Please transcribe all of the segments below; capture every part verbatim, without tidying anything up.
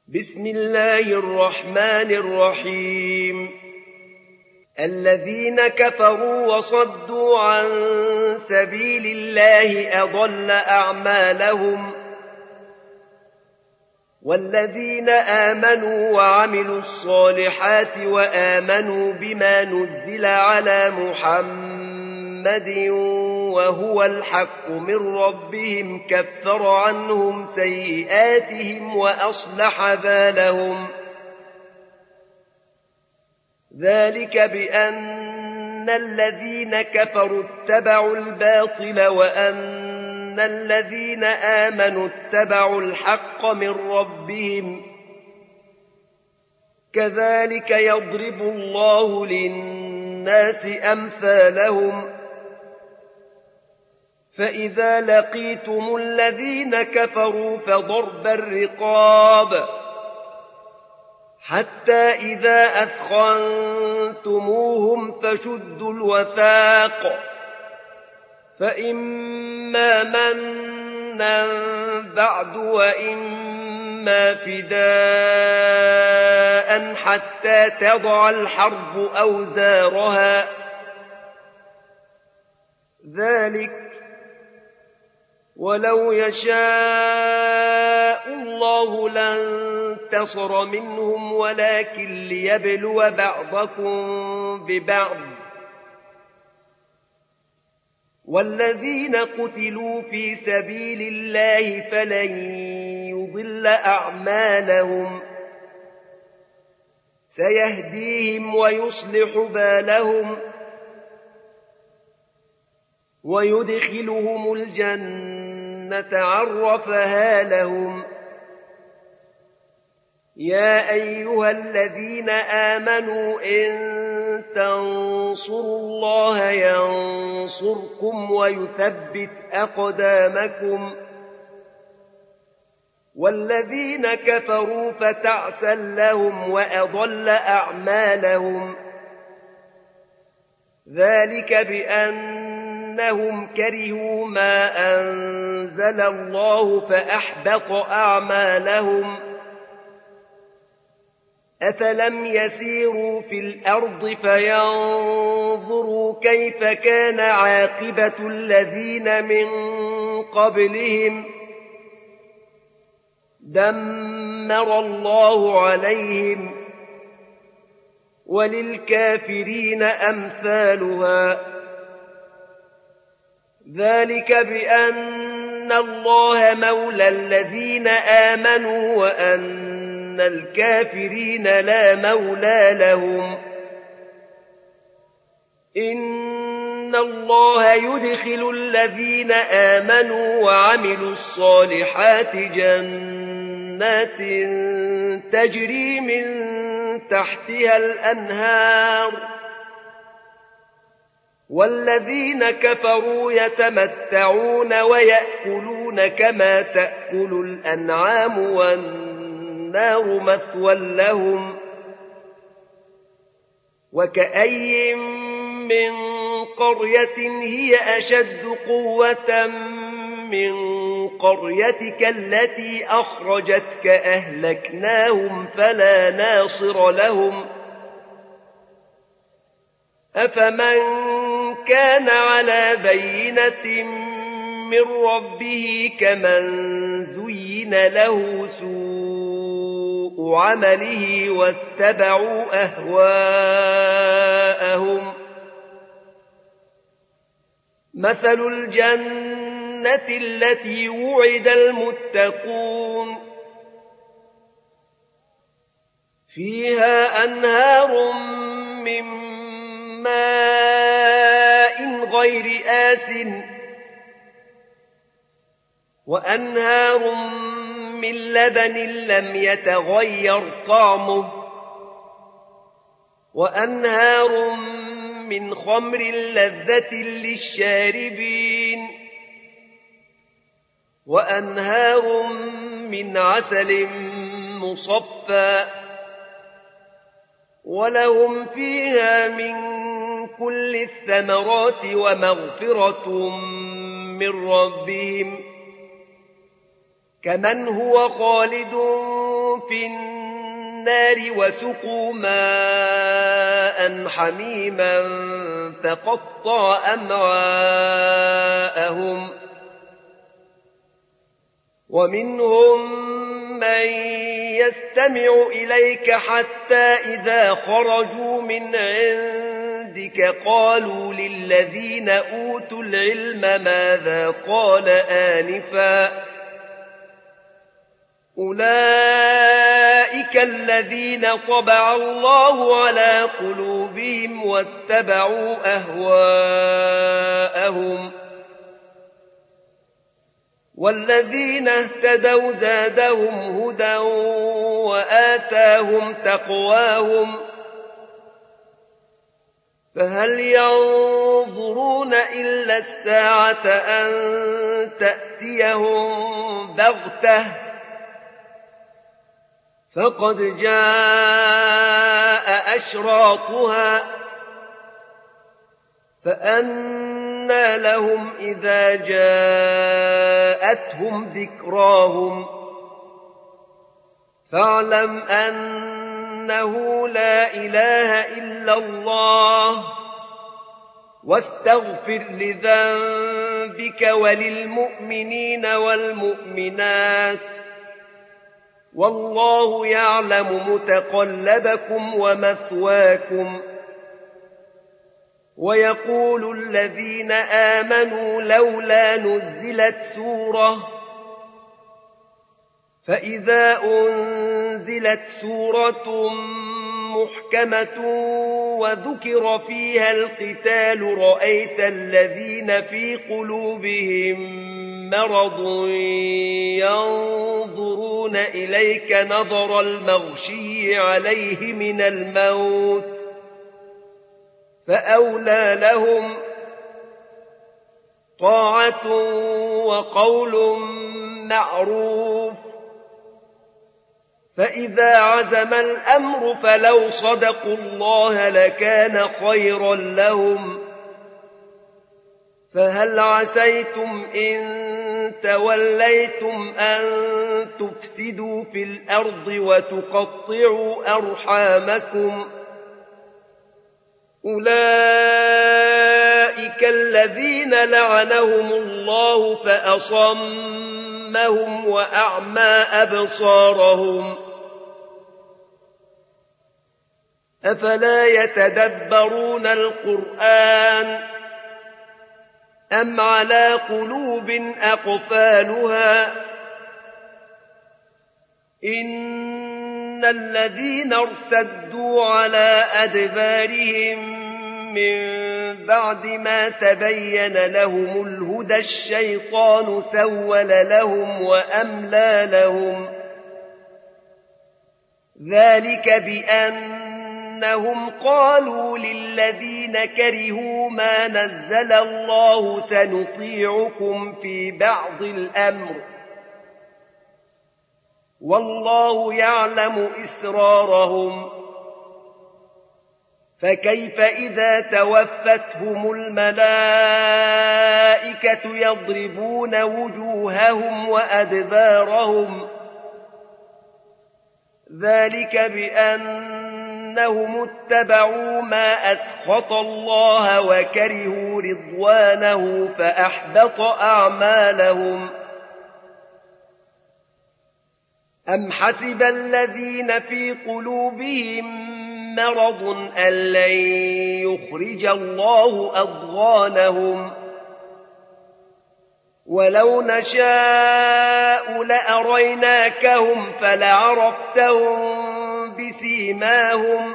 بسم الله الرحمن الرحيم الذين كفروا وصدوا عن سبيل الله أضل أعمالهم والذين آمنوا وعملوا الصالحات وآمنوا بما نزل على محمد وهو الحق من ربهم كفر عنهم سيئاتهم وأصلح بالهم ذلك بأن الذين كفروا اتبعوا الباطل وأن الذين آمنوا اتبعوا الحق من ربهم كذلك يضرب الله للناس أمثالهم فإذا لقيتم الذين كفروا فضرب الرقاب حتى إذا أثخنتموهم فشدوا الوثاق فإما منا بعد وإما فداء حتى تضع الحرب أوزارها ذلك ولو يشاء الله لانتصر منهم ولكن ليبلو بعضكم ببعض والذين قتلوا في سبيل الله فلن يضل أعمالهم سيهديهم ويصلح بالهم ويدخلهم الجنة عرفها لهم يا أيها الذين آمنوا إن تنصروا الله ينصركم ويثبت أقدامكم والذين كفروا فتعسا لهم وأضل أعمالهم ذلك بأنهم كرهوا ما أنزل الله فأحبط أعمالهم أفلم يسيروا في الأرض فينظروا كيف كان عاقبة الذين من قبلهم دمر الله عليهم وللكافرين أمثالها ذلك بأن الله مولى الذين آمنوا وأن الكافرين لا مولى لهم إن الله يدخل الذين آمنوا وعملوا الصالحات جنات تجري من تحتها الأنهار والذين كفروا يتمتعون ويأكلون كما تأكل الأنعام والنار مثوى لهم وكأي من قرية هي أشد قوة من قريتك التي أخرجتك أهلكناهم فلا ناصر لهم أفمن كان على بينة من ربه كمن زين له سوء عمله واتبعوا أهواءهم مثل الجنة التي وعد المتقون فيها أنهار من ماء غير آسٍ وأنهار من لبن لم يتغير طعمه وأنهار من خمر لذة للشاربين وأنهار من عسل مصفى ولهم فيها من كل الثمرات ومغفرة من ربهم كمن هو خالد في النار وسقوا ماء حميما فقطع أمعاءهم ومنهم من يستمع إليك حتى إذا خرجوا من عندك قالوا للذين أوتوا العلم ماذا قال آنفا أولئك الذين طبع الله على قلوبهم واتبعوا أهواءهم والذين اهتدوا زادهم هدى وآتاهم تقواهم فهل ينظرون إلا الساعة أن تأتيهم بغتة فقد جاء أشراطها فأنى لهم إذا جاءتهم ذكراهم فاعلم أنه لا إله إلا الله واستغفر لذنبك وللمؤمنين والمؤمنات والله يعلم متقلبكم ومثواكم ويقول الذين آمنوا لولا نزلت سورة فإذا أنزلت سورة محكمة وذكر فيها القتال رأيت الذين في قلوبهم مرض ينظرون إليك نظر المغشي عليه من الموت فأولى لهم طاعة وقول معروف فإذا عزم الأمر فلو صدقوا الله لكان خيرا لهم فهل عسيتم إن توليتم أن تفسدوا في الأرض وتقطعوا أرحامكم أولئك الذين لعنهم الله فأصمهم وأعمى أبصارهم أفلا يتدبرون القرآن أم على قلوب أقفالها إن الذين ارتدوا على أدبارهم من بعد ما تبين لهم الهدى الشيطان سول لهم وأملى لهم ذلك بأنهم قالوا للذين كرهوا ما نزل الله سنطيعكم في بعض الأمر والله يعلم إسرارهم فكيف إذا توفتهم الملائكة يضربون وجوههم وأدبارهم ذلك بأنهم اتبعوا ما أسخط الله وكرهوا رضوانه فأحبط أعمالهم أم حسب الذين في قلوبهم مرض أن لن يخرج الله أضغانهم ولو نشاء لأريناكهم فلعرفتهم بسيماهم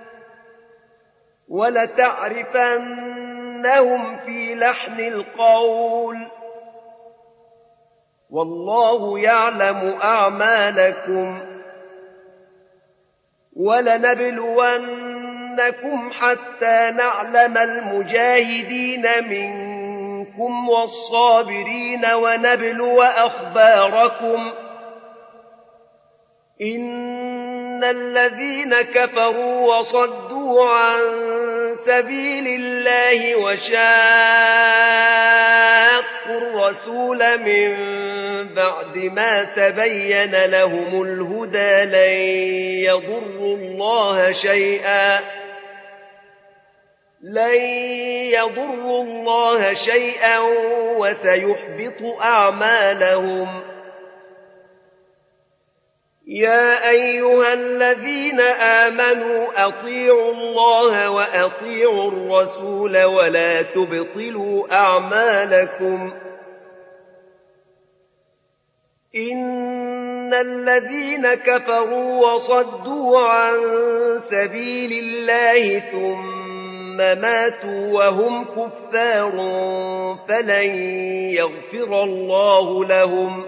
ولتعرفنهم في لحن القول والله يعلم أعمالكم ولنبلونكم حتى نعلم المجاهدين منكم والصابرين ونبلو أخباركم إن الذين كفروا وصدوا عن سبيل الله وشاقوا الرسول من بعد ما تبين لهم الهدى لن يضروا الله شيئا لن يضروا الله شيئا وسيحبط أعمالهم. يا أيها الذين آمنوا أطيعوا الله وأطيعوا الرسول ولا تبطلوا أعمالكم. إن الذين كفروا وصدوا عن سبيل الله ثم ماتوا وهم كفار فلن يغفر الله لهم.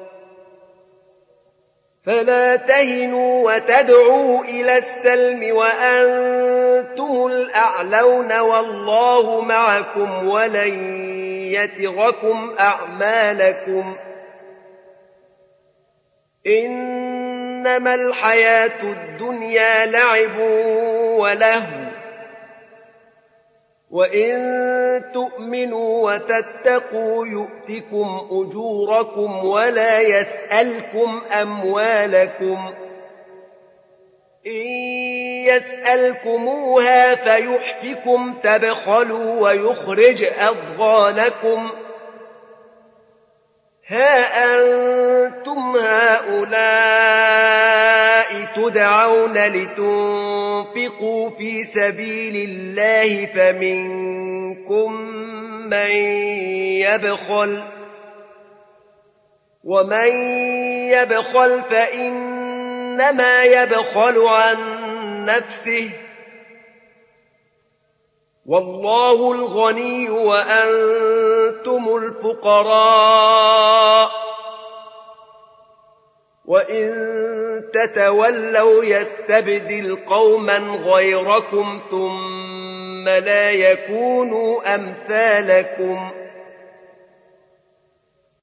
فلا تهنوا وتدعوا إلى السلم وأنتم الأعلون والله معكم ولن يتركم أعمالكم. إنما الحياة الدنيا لعب ولهو وإن تؤمنوا وتتقوا يؤتكم أجوركم ولا يسألكم أموالكم. إن يسألكموها فيحفكم تبخلوا ويخرج أضغانكم. ها أنتم هؤلاء تدعون لتنفقوا في سبيل الله فمنكم من يبخل ومن يبخل فإنما يبخل عن نفسه والله الغني وأنتم الفقراء وإن تتولوا يستبدل قوما غيركم ثم لا يكونوا أمثالكم.